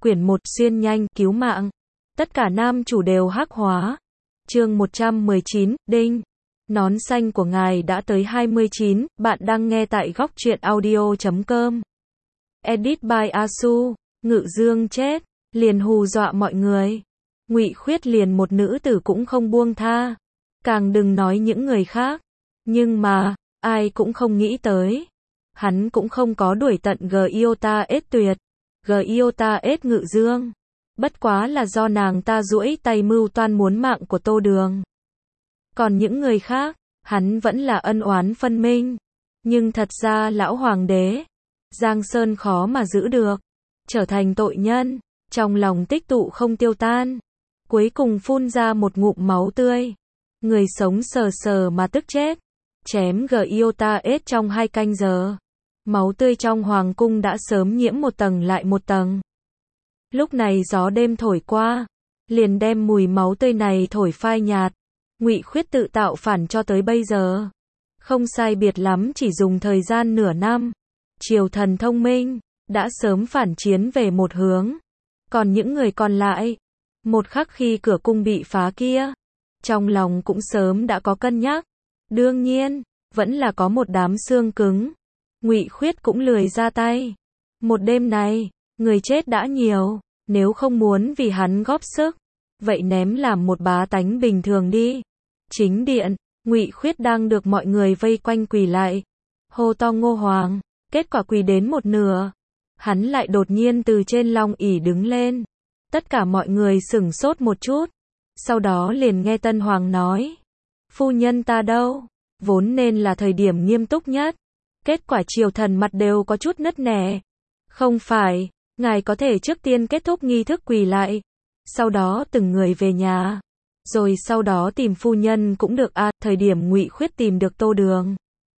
Quyển 1 xuyên nhanh, cứu mạng. Tất cả nam chủ đều hắc hóa. Chương 119, Đinh. Nón xanh của ngài đã tới 29, bạn đang nghe tại góc truyện audio.com. Edit by Asu. Ngự Dương chết, liền hù dọa mọi người. Ngụy Khuyết liền một nữ tử cũng không buông tha. Càng đừng nói những người khác. Nhưng mà, ai cũng không nghĩ tới. Hắn cũng không có đuổi tận Giota S tuyệt. Giota S Ngự Dương. Bất quá là do nàng ta duỗi tay mưu toan muốn mạng của Tô Đường. Còn những người khác, hắn vẫn là ân oán phân minh. Nhưng thật ra lão hoàng đế, Giang Sơn khó mà giữ được. Trở thành tội nhân, trong lòng tích tụ không tiêu tan. Cuối cùng phun ra một ngụm máu tươi. Người sống sờ sờ mà tức chết. Chém Giota S trong 2 canh giờ. Máu tươi trong hoàng cung đã sớm nhiễm một tầng lại một tầng. Lúc này gió đêm thổi qua, liền đem mùi máu tươi này thổi phai nhạt. Ngụy Khuyết tự tạo phản cho tới bây giờ, không sai biệt lắm chỉ dùng thời gian nửa năm. Triều thần thông minh, đã sớm phản chiến về một hướng. Còn những người còn lại, một khắc khi cửa cung bị phá kia, trong lòng cũng sớm đã có cân nhắc. Đương nhiên, vẫn là có một đám xương cứng. Ngụy Khuyết cũng lười ra tay. Một đêm này, người chết đã nhiều, nếu không muốn vì hắn góp sức, vậy ném làm một bá tánh bình thường đi. Chính điện, Ngụy Khuyết đang được mọi người vây quanh quỳ lại, hô to Ngô Hoàng, kết quả quỳ đến một nửa, hắn lại đột nhiên từ trên long ỷ đứng lên. Tất cả mọi người sửng sốt một chút, sau đó liền nghe Tân Hoàng nói, phu nhân ta đâu, vốn nên là thời điểm nghiêm túc nhất. Kết quả triều thần mặt đều có chút nứt nẻ. Không phải, ngài có thể trước tiên kết thúc nghi thức quỳ lại, sau đó từng người về nhà, rồi sau đó tìm phu nhân cũng được à. Thời điểm Ngụy Khuyết tìm được Tô Đường,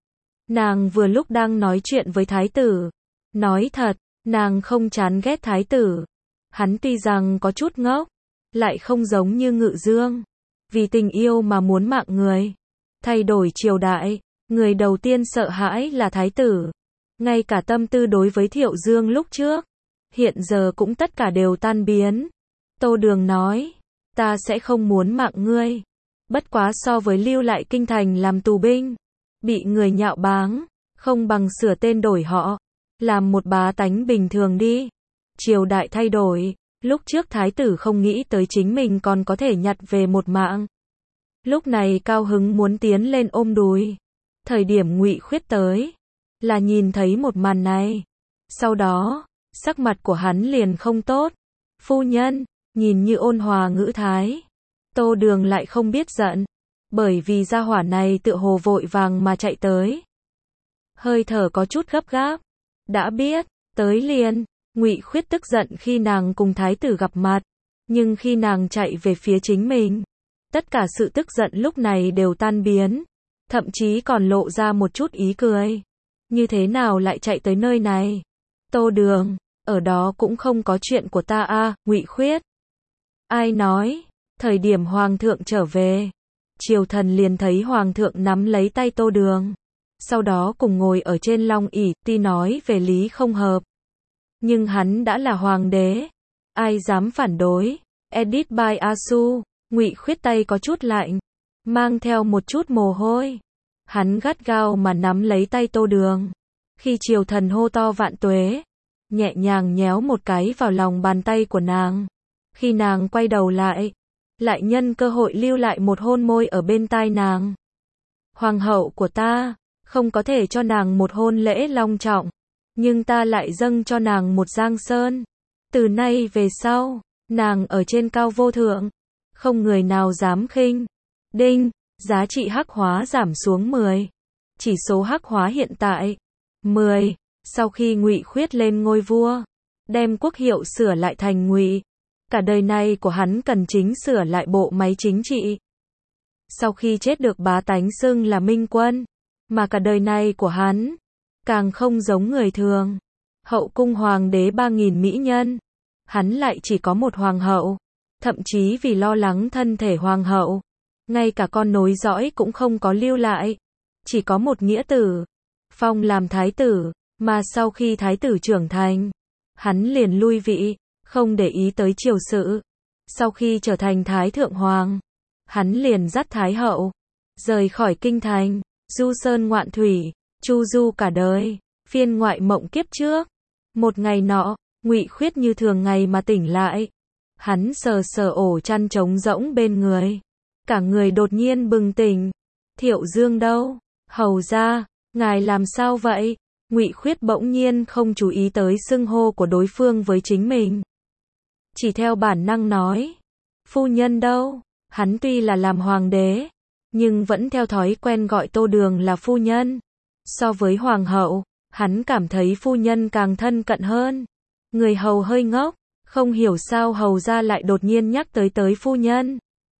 nàng vừa lúc đang nói chuyện với thái tử. Nói thật, nàng không chán ghét thái tử. Hắn tuy rằng có chút ngốc, lại không giống như Ngự Dương, vì tình yêu mà muốn mạng người, thay đổi triều đại. Người đầu tiên sợ hãi là thái tử. Ngay cả tâm tư đối với Thiệu Dương lúc trước, hiện giờ cũng tất cả đều tan biến. Tô Đường nói, ta sẽ không muốn mạng ngươi. Bất quá so với lưu lại kinh thành làm tù binh, bị người nhạo báng, không bằng sửa tên đổi họ, làm một bá tánh bình thường đi. Triều đại thay đổi, lúc trước thái tử không nghĩ tới chính mình còn có thể nhặt về một mạng. Lúc này cao hứng muốn tiến lên ôm đùi. Thời điểm Ngụy Khuyết tới, là nhìn thấy một màn này. Sau đó, sắc mặt của hắn liền không tốt. Phu nhân, nhìn như ôn hòa ngữ thái. Tô Đường lại không biết giận, bởi vì gia hỏa này tựa hồ vội vàng mà chạy tới. Hơi thở có chút gấp gáp. Đã biết, tới liền. Ngụy Khuyết tức giận khi nàng cùng thái tử gặp mặt, nhưng khi nàng chạy về phía chính mình, tất cả sự tức giận lúc này đều tan biến. Thậm chí còn lộ ra một chút ý cười. Như thế nào lại chạy tới nơi này? Tô Đường, ở đó cũng không có chuyện của ta à. Ngụy Khuyết. Ai nói? Thời điểm hoàng thượng trở về, triều thần liền thấy hoàng thượng nắm lấy tay Tô Đường, sau đó cùng ngồi ở trên long ỷ. Tuy nói về lý không hợp, nhưng hắn đã là hoàng đế, ai dám phản đối. Edit by Asu. Ngụy Khuyết tay có chút lạnh, mang theo một chút mồ hôi. Hắn gắt gao mà nắm lấy tay Tô Đường. Khi triều thần hô to vạn tuế, nhẹ nhàng nhéo một cái vào lòng bàn tay của nàng. Khi nàng quay đầu lại nhân cơ hội lưu lại một hôn môi ở bên tai nàng. Hoàng hậu của ta, không có thể cho nàng một hôn lễ long trọng, nhưng ta lại dâng cho nàng một giang sơn. Từ nay về sau, nàng ở trên cao vô thượng, không người nào dám khinh. Đinh. Giá trị hắc hóa giảm xuống 10. Chỉ số hắc hóa hiện tại 10. Sau khi Ngụy Khuyết lên ngôi vua, đem quốc hiệu sửa lại thành Ngụy. Cả đời này của hắn cần chính sửa lại bộ máy chính trị. Sau khi chết được bá tánh xưng là Minh Quân, mà cả đời này của hắn càng không giống người thường. Hậu cung hoàng đế 3.000 mỹ nhân, hắn lại chỉ có một hoàng hậu. Thậm chí vì lo lắng thân thể hoàng hậu, ngay cả con nối dõi cũng không có lưu lại, chỉ có một nghĩa tử, phong làm thái tử. Mà sau khi thái tử trưởng thành, hắn liền lui vị, không để ý tới triều sự. Sau khi trở thành Thái Thượng Hoàng, hắn liền dắt Thái Hậu, rời khỏi kinh thành, du sơn ngoạn thủy, chu du cả đời, phiên ngoại mộng kiếp trước. Một ngày nọ, Ngụy Khuyết như thường ngày mà tỉnh lại. Hắn sờ sờ ổ chăn trống rỗng bên người. Cả người đột nhiên bừng tỉnh. Thiệu Dương đâu? Hầu ra, ngài làm sao vậy? Ngụy Khuyết bỗng nhiên không chú ý tới xưng hô của đối phương với chính mình. Chỉ theo bản năng nói. Phu nhân đâu? Hắn tuy là làm hoàng đế, nhưng vẫn theo thói quen gọi Tô Đường là phu nhân. So với hoàng hậu, hắn cảm thấy phu nhân càng thân cận hơn. Người hầu hơi ngốc, không hiểu sao hầu ra lại đột nhiên nhắc tới phu nhân.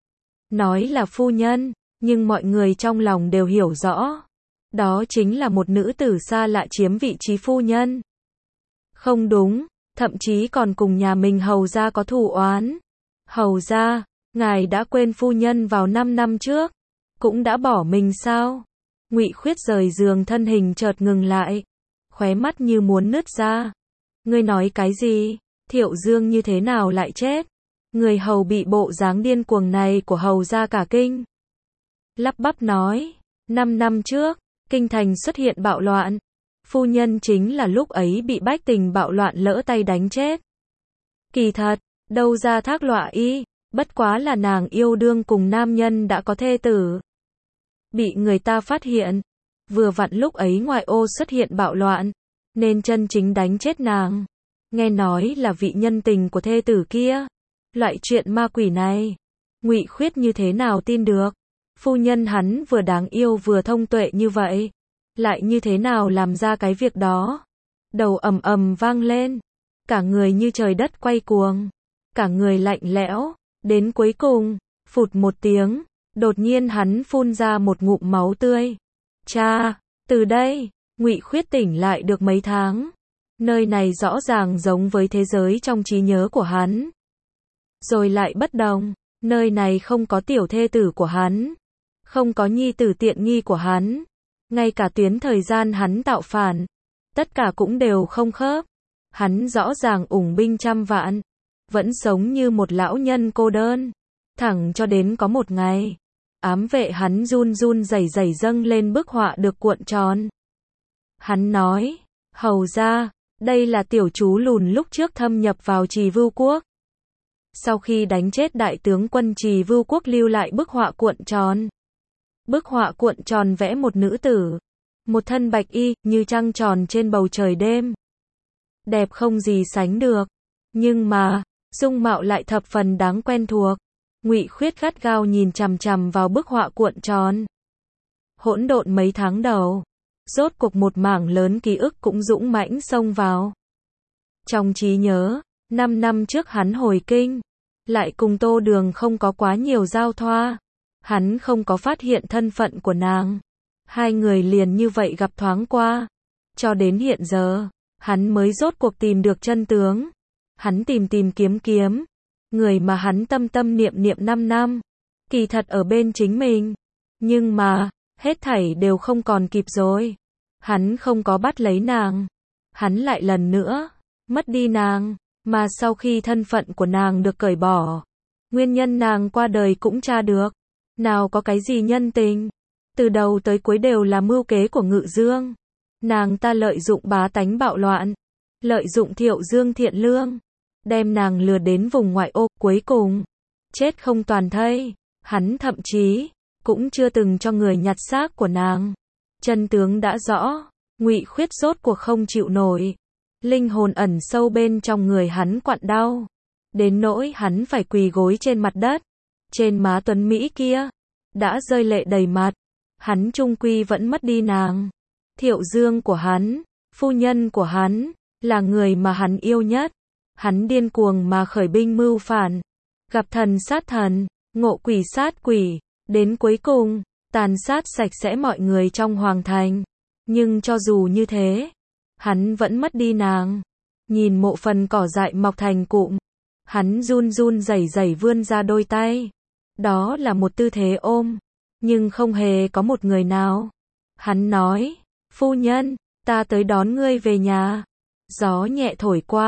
Nói là phu nhân, nhưng mọi người trong lòng đều hiểu rõ. Đó chính là một nữ tử xa lạ chiếm vị trí phu nhân. Không đúng, thậm chí còn cùng nhà mình hầu ra có thù oán. Hầu ra, ngài đã quên phu nhân vào 5 năm trước, cũng đã bỏ mình sao? Ngụy Khuyết rời giường thân hình chợt ngừng lại, khóe mắt như muốn nứt ra. Ngươi nói cái gì? Thiệu Dương như thế nào lại chết? Người hầu bị bộ dáng điên cuồng này của hầu ra cả kinh. Lắp bắp nói, 5 năm trước, kinh thành xuất hiện bạo loạn. Phu nhân chính là lúc ấy bị bách tình bạo loạn lỡ tay đánh chết. Kỳ thật, đâu ra thác lọa y, bất quá là nàng yêu đương cùng nam nhân đã có thê tử. Bị người ta phát hiện, vừa vặn lúc ấy ngoại ô xuất hiện bạo loạn, nên chân chính đánh chết nàng. Nghe nói là vị nhân tình của thê tử kia. Loại chuyện ma quỷ này, Ngụy Khuyết như thế nào tin được? Phu nhân hắn vừa đáng yêu vừa thông tuệ như vậy, lại như thế nào làm ra cái việc đó? Đầu ầm ầm vang lên, cả người như trời đất quay cuồng, cả người lạnh lẽo, đến cuối cùng, phụt một tiếng, đột nhiên hắn phun ra một ngụm máu tươi. Cha, từ đây, Ngụy Khuyết tỉnh lại được mấy tháng. Nơi này rõ ràng giống với thế giới trong trí nhớ của hắn. Rồi lại bất đồng, nơi này không có tiểu thê tử của hắn, không có nhi tử tiện nghi của hắn, ngay cả tuyến thời gian hắn tạo phản, tất cả cũng đều không khớp. Hắn rõ ràng ủng binh trăm vạn, vẫn sống như một lão nhân cô đơn, thẳng cho đến có một ngày, ám vệ hắn run run rẩy rẩy dâng lên bức họa được cuộn tròn. Hắn nói, hầu ra, đây là tiểu chú lùn lúc trước thâm nhập vào Trì Vưu Quốc. Sau khi đánh chết đại tướng quân Trì Vưu Quốc lưu lại bức họa cuộn tròn. Bức họa cuộn tròn vẽ một nữ tử, một thân bạch y, như trăng tròn trên bầu trời đêm. Đẹp không gì sánh được, nhưng mà, dung mạo lại thập phần đáng quen thuộc. Ngụy Khuyết gắt gao nhìn chằm chằm vào bức họa cuộn tròn. Hỗn độn mấy tháng đầu, rốt cuộc một mảng lớn ký ức cũng dũng mãnh xông vào. Trong trí nhớ, 5 năm trước hắn hồi kinh, lại cùng Tô Đường không có quá nhiều giao thoa. Hắn không có phát hiện thân phận của nàng. Hai người liền như vậy gặp thoáng qua. Cho đến hiện giờ, hắn mới rốt cuộc tìm được chân tướng. Hắn tìm kiếm, người mà hắn tâm tâm niệm niệm 5 năm, kỳ thật ở bên chính mình. Nhưng mà, hết thảy đều không còn kịp rồi. Hắn không có bắt lấy nàng. Hắn lại lần nữa, mất đi nàng. Mà sau khi thân phận của nàng được cởi bỏ, nguyên nhân nàng qua đời cũng tra được. Nào có cái gì nhân tình, từ đầu tới cuối đều là mưu kế của Ngự Dương. Nàng ta lợi dụng bá tánh bạo loạn, lợi dụng Thiệu Dương thiện lương, đem nàng lừa đến vùng ngoại ô, cuối cùng chết không toàn thây. Hắn thậm chí cũng chưa từng cho người nhặt xác của nàng. Chân tướng đã rõ, Ngụy Khuyết rốt cuộc không chịu nổi. Linh hồn ẩn sâu bên trong người hắn quặn đau, đến nỗi hắn phải quỳ gối trên mặt đất. Trên má tuấn Mỹ kia, đã rơi lệ đầy mặt. Hắn chung quy vẫn mất đi nàng. Thiệu Dương của hắn, phu nhân của hắn, là người mà hắn yêu nhất. Hắn điên cuồng mà khởi binh mưu phản, gặp thần sát thần, ngộ quỷ sát quỷ, đến cuối cùng, tàn sát sạch sẽ mọi người trong hoàng thành. Nhưng cho dù như thế, hắn vẫn mất đi nàng. Nhìn mộ phần cỏ dại mọc thành cụm, hắn run run rẩy rẩy vươn ra đôi tay. Đó là một tư thế ôm, nhưng không hề có một người nào. Hắn nói, phu nhân, ta tới đón ngươi về nhà. Gió nhẹ thổi qua,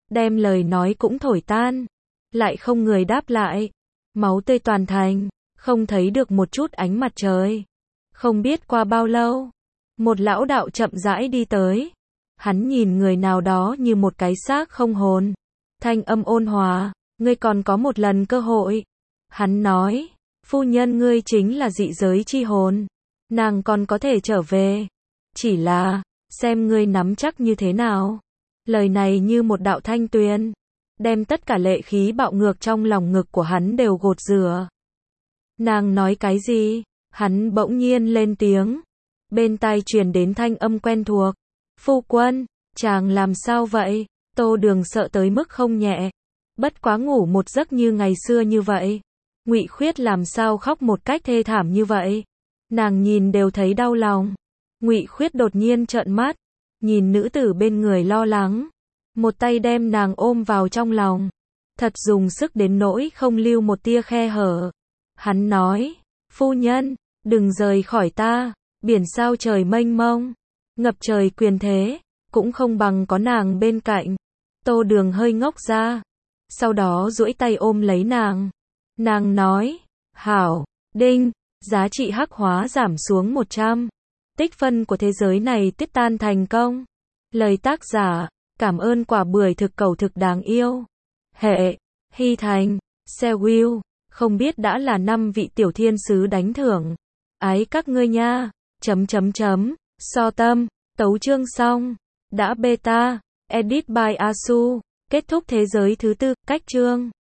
đem lời nói cũng thổi tan. Lại không người đáp lại. Máu tươi toàn thành, không thấy được một chút ánh mặt trời. Không biết qua bao lâu, một lão đạo chậm rãi đi tới. Hắn nhìn người nào đó như một cái xác không hồn. Thanh âm ôn hòa, ngươi còn có một lần cơ hội. Hắn nói, phu nhân ngươi chính là dị giới chi hồn. Nàng còn có thể trở về. Chỉ là, xem ngươi nắm chắc như thế nào. Lời này như một đạo thanh tuyền, đem tất cả lệ khí bạo ngược trong lòng ngực của hắn đều gột rửa. Nàng nói cái gì? Hắn bỗng nhiên lên tiếng. Bên tai truyền đến thanh âm quen thuộc. Phu quân, chàng làm sao vậy? Tô Đường sợ tới mức không nhẹ. Bất quá ngủ một giấc như ngày xưa như vậy. Ngụy Khuyết làm sao khóc một cách thê thảm như vậy? Nàng nhìn đều thấy đau lòng. Ngụy Khuyết đột nhiên trợn mắt, nhìn nữ tử bên người lo lắng, một tay đem nàng ôm vào trong lòng, thật dùng sức đến nỗi không lưu một tia khe hở. Hắn nói, phu nhân, đừng rời khỏi ta, biển sao trời mênh mông, ngập trời quyền thế, cũng không bằng có nàng bên cạnh. Tô Đường hơi ngốc ra, sau đó duỗi tay ôm lấy nàng. Nàng nói, hảo, đinh, giá trị hắc hóa giảm xuống 100. Tích phân của thế giới này tiết tan thành công. Lời tác giả, cảm ơn quả bưởi thực cầu thực đáng yêu. Hệ, Hy Thành, Xe Will, không biết đã là 5 vị tiểu thiên sứ đánh thưởng. Ái các ngươi nha, So tâm, tấu chương xong. Đã beta, edit by Asu, kết thúc thế giới thứ tư, cách chương.